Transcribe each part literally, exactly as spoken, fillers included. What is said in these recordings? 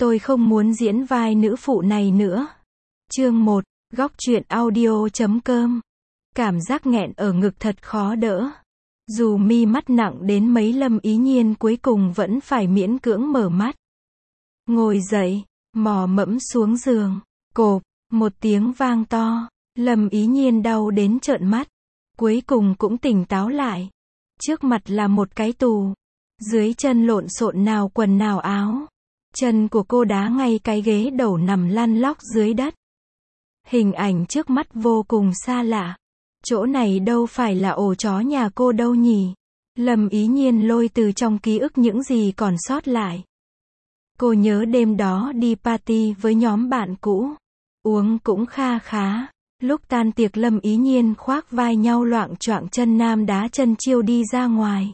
Tôi không muốn diễn vai nữ phụ này nữa. Chương một, góc truyện audio chấm com. Cảm giác nghẹn ở ngực thật khó đỡ. Dù mi mắt nặng đến mấy Lâm Ý Nhiên cuối cùng vẫn phải miễn cưỡng mở mắt. Ngồi dậy, mò mẫm xuống giường. Cộp, một tiếng vang to. Lâm Ý Nhiên đau đến trợn mắt. Cuối cùng cũng tỉnh táo lại. Trước mặt là một cái tù. Dưới chân lộn xộn nào quần nào áo. Chân của cô đá ngay cái ghế đầu nằm lăn lóc dưới đất. Hình ảnh trước mắt vô cùng xa lạ. Chỗ này đâu phải là ổ chó nhà cô đâu nhỉ? Lâm Ý Nhiên lôi từ trong ký ức những gì còn sót lại. Cô nhớ đêm đó đi party với nhóm bạn cũ. Uống cũng kha khá. Lúc tan tiệc Lâm Ý Nhiên khoác vai nhau loạng choạng chân nam đá chân chiêu đi ra ngoài.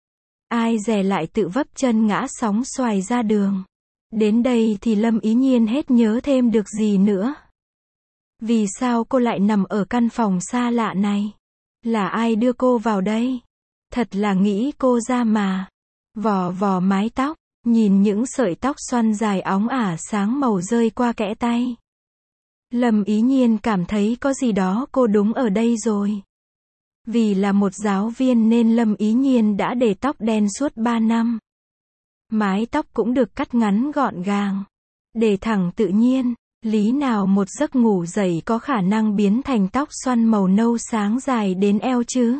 Ai dè lại tự vấp chân ngã sóng xoài ra đường. Đến đây thì Lâm Ý Nhiên hết nhớ thêm được gì nữa. Vì sao cô lại nằm ở căn phòng xa lạ này? Là ai đưa cô vào đây? Thật là nghĩ cô ra mà. Vò vò mái tóc, nhìn những sợi tóc xoăn dài óng ả sáng màu rơi qua kẽ tay. Lâm Ý Nhiên cảm thấy có gì đó cô đúng ở đây rồi. Vì là một giáo viên nên Lâm Ý Nhiên đã để tóc đen suốt ba năm. Mái tóc cũng được cắt ngắn gọn gàng. Để thẳng tự nhiên, lý nào một giấc ngủ dậy có khả năng biến thành tóc xoăn màu nâu sáng dài đến eo chứ?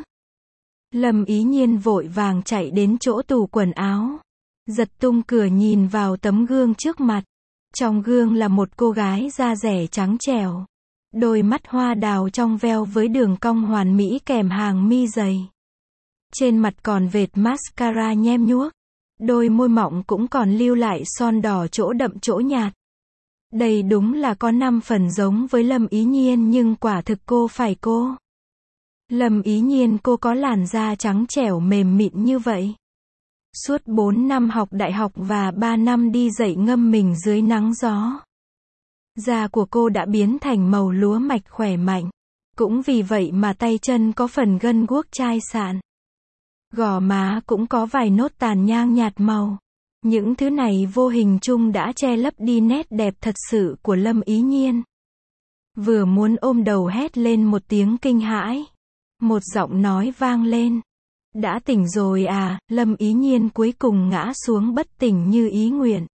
Lâm Ý Nhiên vội vàng chạy đến chỗ tủ quần áo. Giật tung cửa nhìn vào tấm gương trước mặt. Trong gương là một cô gái da dẻ trắng trẻo. Đôi mắt hoa đào trong veo với đường cong hoàn mỹ kèm hàng mi dày. Trên mặt còn vệt mascara nhem nhuốc. Đôi môi mọng cũng còn lưu lại son đỏ chỗ đậm chỗ nhạt. Đây đúng là có năm phần giống với Lâm Ý Nhiên nhưng quả thực cô phải cô. Lâm Ý Nhiên cô có làn da trắng trẻo mềm mịn như vậy. Suốt bốn năm học đại học và ba năm đi dạy ngâm mình dưới nắng gió. Da của cô đã biến thành màu lúa mạch khỏe mạnh. Cũng vì vậy mà tay chân có phần gân guốc chai sạn. Gò má cũng có vài nốt tàn nhang nhạt màu. Những thứ này vô hình chung đã che lấp đi nét đẹp thật sự của Lâm Ý Nhiên. Vừa muốn ôm đầu hét lên một tiếng kinh hãi. Một giọng nói vang lên. Đã tỉnh rồi à? Lâm Ý Nhiên cuối cùng ngã xuống bất tỉnh như ý nguyện.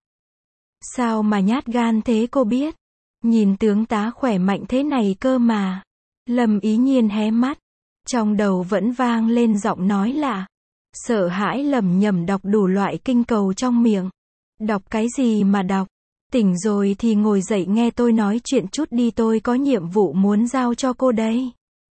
Sao mà nhát gan thế cô biết? Nhìn tướng tá khỏe mạnh thế này cơ mà. Lâm Ý Nhiên hé mắt. Trong đầu vẫn vang lên giọng nói lạ. Sợ hãi lẩm nhẩm đọc đủ loại kinh cầu trong miệng. Đọc cái gì mà đọc? Tỉnh rồi thì ngồi dậy nghe tôi nói chuyện chút đi, tôi có nhiệm vụ muốn giao cho cô đây.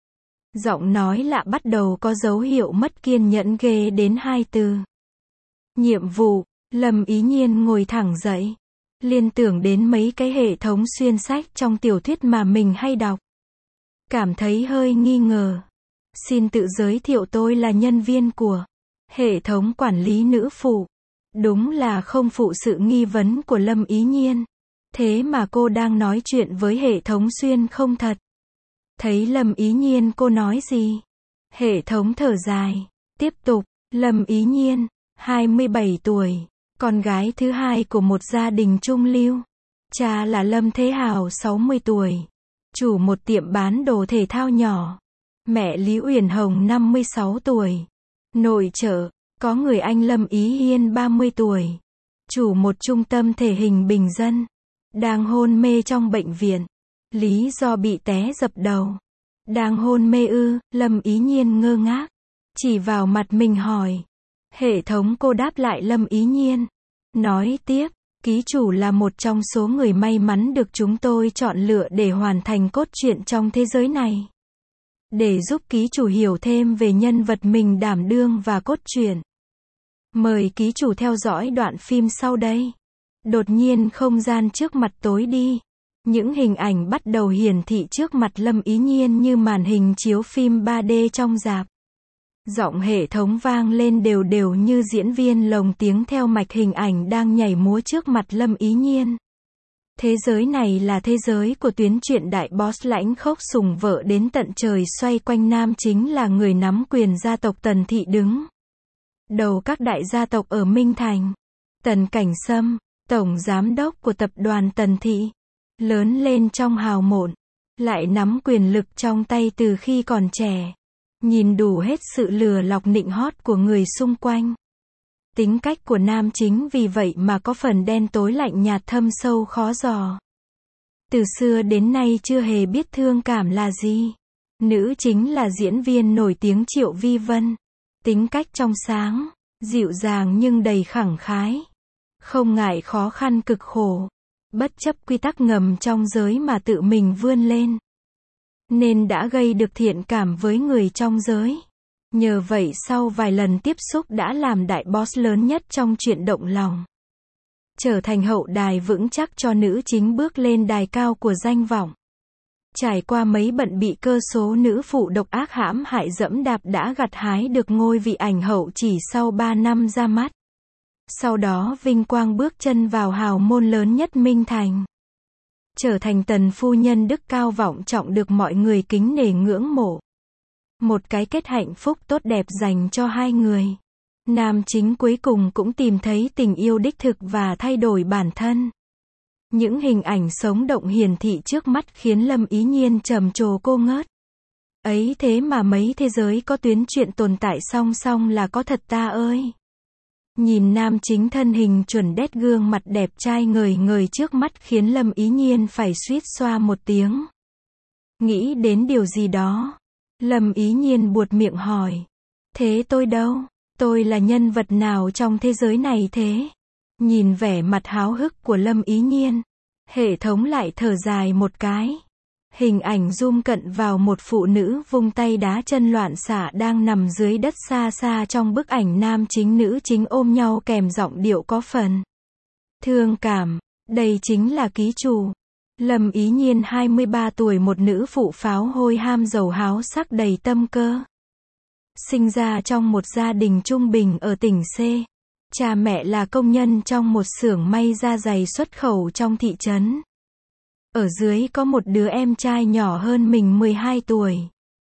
Giọng nói lạ bắt đầu có dấu hiệu mất kiên nhẫn ghê đến hai từ. Nhiệm vụ. Lâm Ý Nhiên ngồi thẳng dậy. Liên tưởng đến mấy cái hệ thống xuyên sách trong tiểu thuyết mà mình hay đọc. Cảm thấy hơi nghi ngờ. Xin tự giới thiệu, tôi là nhân viên của hệ thống quản lý nữ phụ. Đúng là không phụ sự nghi vấn của Lâm Ý Nhiên. Thế mà cô đang nói chuyện với hệ thống xuyên không thật. Thấy Lâm Ý Nhiên cô nói gì? Hệ thống thở dài. Tiếp tục. Lâm Ý Nhiên, hai mươi bảy tuổi. Con gái thứ hai của một gia đình trung lưu. Cha là Lâm Thế Hào sáu mươi tuổi. Chủ một tiệm bán đồ thể thao nhỏ. Mẹ Lý Uyển Hồng năm mươi sáu tuổi. Nội trợ, có người anh Lâm Ý Hiên ba mươi tuổi. Chủ một trung tâm thể hình bình dân. Đang hôn mê trong bệnh viện. Lý do bị té dập đầu. Đang hôn mê ư? Lâm Ý Nhiên ngơ ngác. Chỉ vào mặt mình hỏi. Hệ thống cô đáp lại Lâm Ý Nhiên. Nói tiếp, ký chủ là một trong số người may mắn được chúng tôi chọn lựa để hoàn thành cốt truyện trong thế giới này. Để giúp ký chủ hiểu thêm về nhân vật mình đảm đương và cốt truyện. Mời ký chủ theo dõi đoạn phim sau đây. Đột nhiên không gian trước mặt tối đi. Những hình ảnh bắt đầu hiển thị trước mặt Lâm Ý Nhiên như màn hình chiếu phim ba D trong rạp. Giọng hệ thống vang lên đều đều như diễn viên lồng tiếng theo mạch hình ảnh đang nhảy múa trước mặt Lâm Ý Nhiên. Thế giới này là thế giới của tuyến truyện đại boss lãnh khốc sủng vợ đến tận trời, xoay quanh nam chính là người nắm quyền gia tộc Tần Thị đứng đầu các đại gia tộc ở Minh Thành. Tần Cảnh Sâm, tổng giám đốc của tập đoàn Tần Thị, lớn lên trong hào môn, lại nắm quyền lực trong tay từ khi còn trẻ, nhìn đủ hết sự lừa lọc nịnh hót của người xung quanh. Tính cách của nam chính vì vậy mà có phần đen tối lạnh nhạt thâm sâu khó dò. Từ xưa đến nay chưa hề biết thương cảm là gì. Nữ chính là diễn viên nổi tiếng Triệu Vi Vân. Tính cách trong sáng, dịu dàng nhưng đầy khẳng khái. Không ngại khó khăn cực khổ. Bất chấp quy tắc ngầm trong giới mà tự mình vươn lên. Nên đã gây được thiện cảm với người trong giới. Nhờ vậy sau vài lần tiếp xúc đã làm đại boss lớn nhất trong chuyện động lòng. Trở thành hậu đài vững chắc cho nữ chính bước lên đài cao của danh vọng. Trải qua mấy bận bị cơ số nữ phụ độc ác hãm hại dẫm đạp đã gặt hái được ngôi vị ảnh hậu chỉ sau ba năm ra mắt. Sau đó vinh quang bước chân vào hào môn lớn nhất Minh Thành. Trở thành tần phu nhân đức cao vọng trọng được mọi người kính nể ngưỡng mộ. Một cái kết hạnh phúc tốt đẹp dành cho hai người. Nam chính cuối cùng cũng tìm thấy tình yêu đích thực và thay đổi bản thân. Những hình ảnh sống động hiển thị trước mắt khiến Lâm Ý Nhiên trầm trồ cô ngớt. Ấy thế mà mấy thế giới có tuyến truyện tồn tại song song là có thật ta ơi. Nhìn nam chính thân hình chuẩn đét gương mặt đẹp trai ngời ngời trước mắt khiến Lâm Ý Nhiên phải suýt xoa một tiếng. Nghĩ đến điều gì đó. Lâm Ý Nhiên buột miệng hỏi. Thế tôi đâu? Tôi là nhân vật nào trong thế giới này thế? Nhìn vẻ mặt háo hức của Lâm Ý Nhiên. Hệ thống lại thở dài một cái. Hình ảnh zoom cận vào một phụ nữ vung tay đá chân loạn xạ đang nằm dưới đất xa xa trong bức ảnh nam chính nữ chính ôm nhau kèm giọng điệu có phần thương cảm. Đây chính là ký chủ. Lâm Ý Nhiên hai mươi ba tuổi, một nữ phụ pháo hôi ham giàu háo sắc đầy tâm cơ. Sinh ra trong một gia đình trung bình ở tỉnh C. Cha mẹ là công nhân trong một xưởng may da giày xuất khẩu trong thị trấn. Ở dưới có một đứa em trai nhỏ hơn mình mười hai tuổi.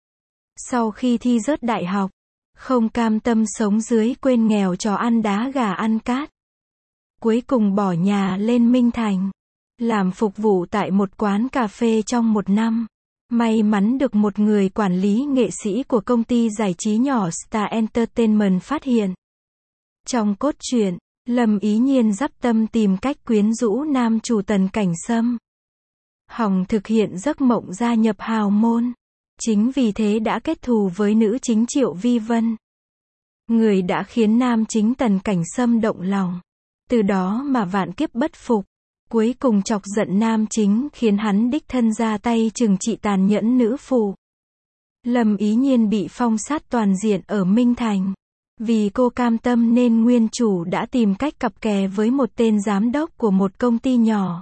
Sau khi thi rớt đại học, không cam tâm sống dưới quên nghèo trò ăn đá gà ăn cát. Cuối cùng bỏ nhà lên Minh Thành. Làm phục vụ tại một quán cà phê trong một năm. May mắn được một người quản lý nghệ sĩ của công ty giải trí nhỏ Star Entertainment phát hiện. Trong cốt truyện, Lâm Ý Nhiên dắp tâm tìm cách quyến rũ nam chủ Tần Cảnh Sâm. Hòng thực hiện giấc mộng gia nhập hào môn. Chính vì thế đã kết thù với nữ chính Triệu Vi Vân. Người đã khiến nam chính Tần Cảnh Sâm động lòng. Từ đó mà vạn kiếp bất phục. Cuối cùng chọc giận nam chính khiến hắn đích thân ra tay trừng trị tàn nhẫn nữ phụ. Lâm Ý Nhiên bị phong sát toàn diện ở Minh Thành. Vì cô cam tâm nên nguyên chủ đã tìm cách cặp kè với một tên giám đốc của một công ty nhỏ.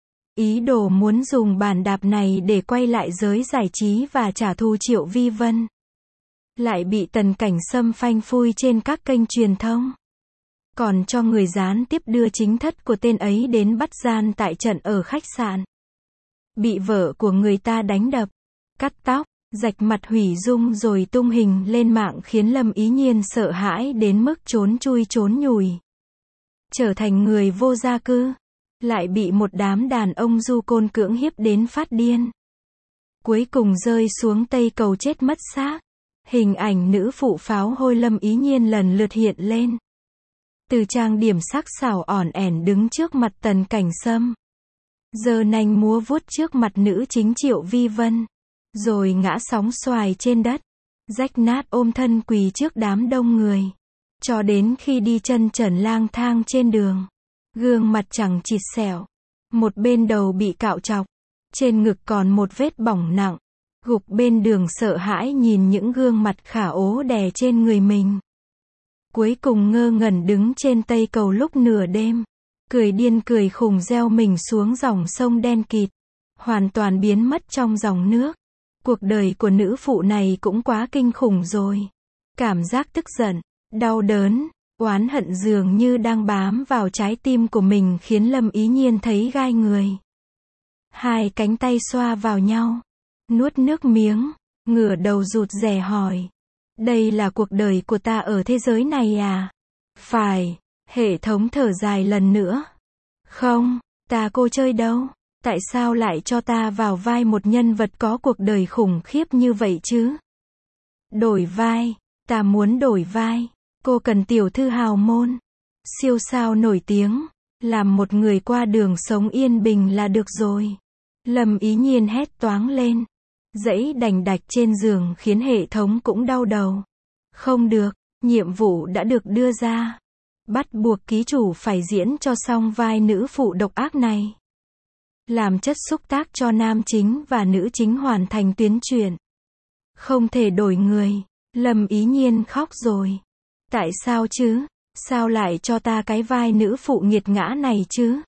Ý đồ muốn dùng bàn đạp này để quay lại giới giải trí và trả thù Triệu Vi Vân. Lại bị Tần Cảnh Sâm phanh phui trên các kênh truyền thông. Còn cho người gián tiếp đưa chính thất của tên ấy đến bắt gian tại trận ở khách sạn. Bị vợ của người ta đánh đập, cắt tóc, rạch mặt hủy dung rồi tung hình lên mạng khiến Lâm Ý Nhiên sợ hãi đến mức trốn chui trốn nhùi. Trở thành người vô gia cư. Lại bị một đám đàn ông du côn cưỡng hiếp đến phát điên. Cuối cùng rơi xuống Tây Cầu chết mất xác. Hình ảnh nữ phụ pháo hôi Lâm Ý Nhiên lần lượt hiện lên. Từ trang điểm sắc sảo ỏn ẻn đứng trước mặt Tần Cảnh Sâm. Giơ nanh múa vuốt trước mặt nữ chính Triệu Vi Vân. Rồi ngã sóng xoài trên đất. Rách nát ôm thân quỳ trước đám đông người. Cho đến khi đi chân trần lang thang trên đường. Gương mặt chẳng chịt sẹo. Một bên đầu bị cạo trọc. Trên ngực còn một vết bỏng nặng. Gục bên đường sợ hãi nhìn những gương mặt khả ố đè trên người mình. Cuối cùng ngơ ngẩn đứng trên Tây Cầu lúc nửa đêm. Cười điên cười khùng gieo mình xuống dòng sông đen kịt. Hoàn toàn biến mất trong dòng nước. Cuộc đời của nữ phụ này cũng quá kinh khủng rồi. Cảm giác tức giận, đau đớn, oán hận dường như đang bám vào trái tim của mình khiến Lâm Ý Nhiên thấy gai người. Hai cánh tay xoa vào nhau. Nuốt nước miếng, ngửa đầu rụt rè hỏi. Đây là cuộc đời của ta ở thế giới này à? Phải, hệ thống thở dài lần nữa. Không, ta cô chơi đâu. Tại sao lại cho ta vào vai một nhân vật có cuộc đời khủng khiếp như vậy chứ? Đổi vai, ta muốn đổi vai. Cô cần tiểu thư hào môn, siêu sao nổi tiếng, làm một người qua đường sống yên bình là được rồi. Lâm Ý Nhiên hét toáng lên, dãy đành đạch trên giường khiến hệ thống cũng đau đầu. Không được, nhiệm vụ đã được đưa ra. Bắt buộc ký chủ phải diễn cho xong vai nữ phụ độc ác này. Làm chất xúc tác cho nam chính và nữ chính hoàn thành tuyến truyện. Không thể đổi người. Lâm Ý Nhiên khóc rồi. Tại sao chứ? Sao lại cho ta cái vai nữ phụ nghiệt ngã này chứ?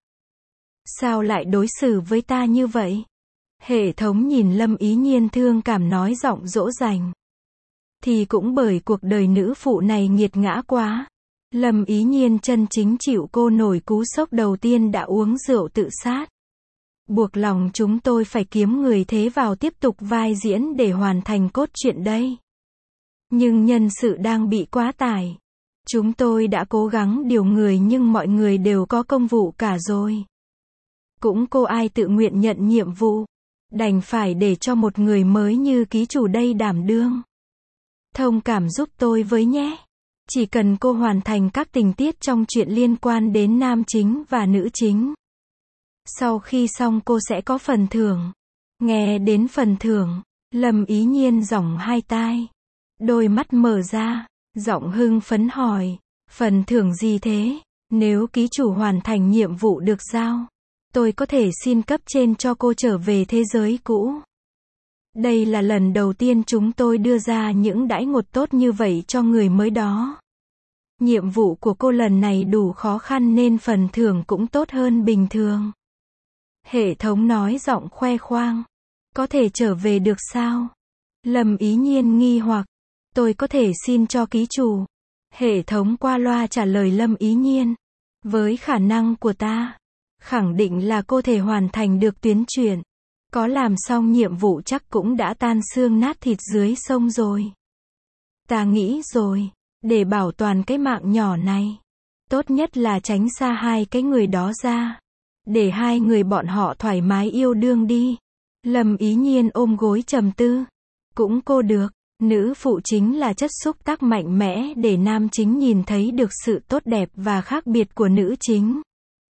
Sao lại đối xử với ta như vậy? Hệ thống nhìn Lâm Ý Nhiên thương cảm nói giọng dỗ dành. Thì cũng bởi cuộc đời nữ phụ này nghiệt ngã quá. Lâm Ý Nhiên chân chính chịu cô nổi cú sốc đầu tiên đã uống rượu tự sát. Buộc lòng chúng tôi phải kiếm người thế vào tiếp tục vai diễn để hoàn thành cốt truyện đây. Nhưng nhân sự đang bị quá tải. Chúng tôi đã cố gắng điều người nhưng mọi người đều có công vụ cả rồi. Cũng cô ai tự nguyện nhận nhiệm vụ. Đành phải để cho một người mới như ký chủ đây đảm đương. Thông cảm giúp tôi với nhé. Chỉ cần cô hoàn thành các tình tiết trong chuyện liên quan đến nam chính và nữ chính. Sau khi xong cô sẽ có phần thưởng. Nghe đến phần thưởng, Lâm Ý Nhiên giỏng hai tai. Đôi mắt mở ra, giọng hưng phấn hỏi, phần thưởng gì thế? Nếu ký chủ hoàn thành nhiệm vụ được giao, tôi có thể xin cấp trên cho cô trở về thế giới cũ. Đây là lần đầu tiên chúng tôi đưa ra những đãi ngộ tốt như vậy cho người mới đó. Nhiệm vụ của cô lần này đủ khó khăn nên phần thưởng cũng tốt hơn bình thường. Hệ thống nói giọng khoe khoang. Có thể trở về được sao? Lâm Ý Nhiên nghi hoặc. Tôi có thể xin cho ký chủ. Hệ thống qua loa trả lời Lâm Ý Nhiên. Với khả năng của ta, khẳng định là cô thể hoàn thành được tuyến truyện. Có làm xong nhiệm vụ chắc cũng đã tan xương nát thịt dưới sông rồi. Ta nghĩ rồi, để bảo toàn cái mạng nhỏ này, tốt nhất là tránh xa hai cái người đó ra. Để hai người bọn họ thoải mái yêu đương đi. Lâm Ý Nhiên ôm gối trầm tư. Cũng cô được, nữ phụ chính là chất xúc tác mạnh mẽ để nam chính nhìn thấy được sự tốt đẹp và khác biệt của nữ chính.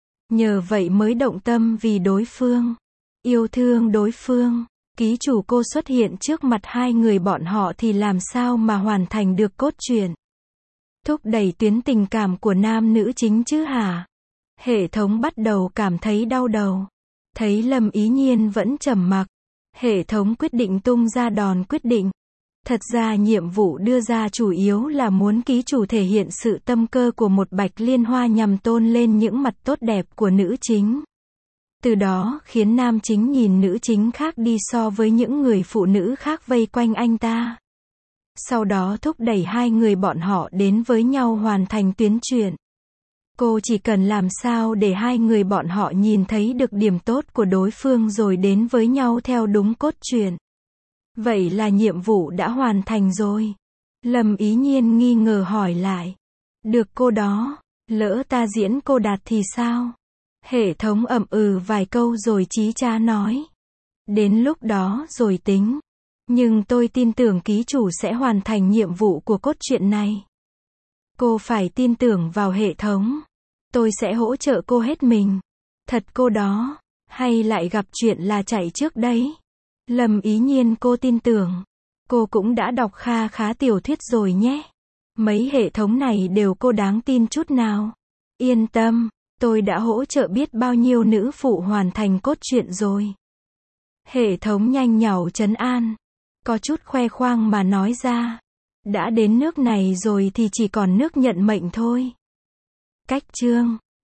Nhờ vậy mới động tâm vì đối phương. Yêu thương đối phương. Ký chủ cô xuất hiện trước mặt hai người bọn họ thì làm sao mà hoàn thành được cốt truyện. Thúc đẩy tuyến tình cảm của nam nữ chính chứ hả? Hệ thống bắt đầu cảm thấy đau đầu. Thấy Lâm Ý Nhiên vẫn trầm mặc. Hệ thống quyết định tung ra đòn quyết định. Thật ra nhiệm vụ đưa ra chủ yếu là muốn ký chủ thể hiện sự tâm cơ của một bạch liên hoa nhằm tôn lên những mặt tốt đẹp của nữ chính. Từ đó khiến nam chính nhìn nữ chính khác đi so với những người phụ nữ khác vây quanh anh ta. Sau đó thúc đẩy hai người bọn họ đến với nhau hoàn thành tuyến truyện. Cô chỉ cần làm sao để hai người bọn họ nhìn thấy được điểm tốt của đối phương rồi đến với nhau theo đúng cốt truyện. Vậy là nhiệm vụ đã hoàn thành rồi. Lâm Ý Nhiên nghi ngờ hỏi lại. Được cô đó, lỡ ta diễn cô đạt thì sao? Hệ thống ậm ừ vài câu rồi chí cha nói. Đến lúc đó rồi tính. Nhưng tôi tin tưởng ký chủ sẽ hoàn thành nhiệm vụ của cốt truyện này. Cô phải tin tưởng vào hệ thống. Tôi sẽ hỗ trợ cô hết mình. Thật cô đó, hay lại gặp chuyện là chạy trước đấy? Lâm Ý Nhiên cô tin tưởng. Cô cũng đã đọc kha khá tiểu thuyết rồi nhé. Mấy hệ thống này đều cô đáng tin chút nào. Yên tâm, tôi đã hỗ trợ biết bao nhiêu nữ phụ hoàn thành cốt truyện rồi. Hệ thống nhanh nhảu trấn an. Có chút khoe khoang mà nói ra. Đã đến nước này rồi thì chỉ còn nước nhận mệnh thôi. Cách chương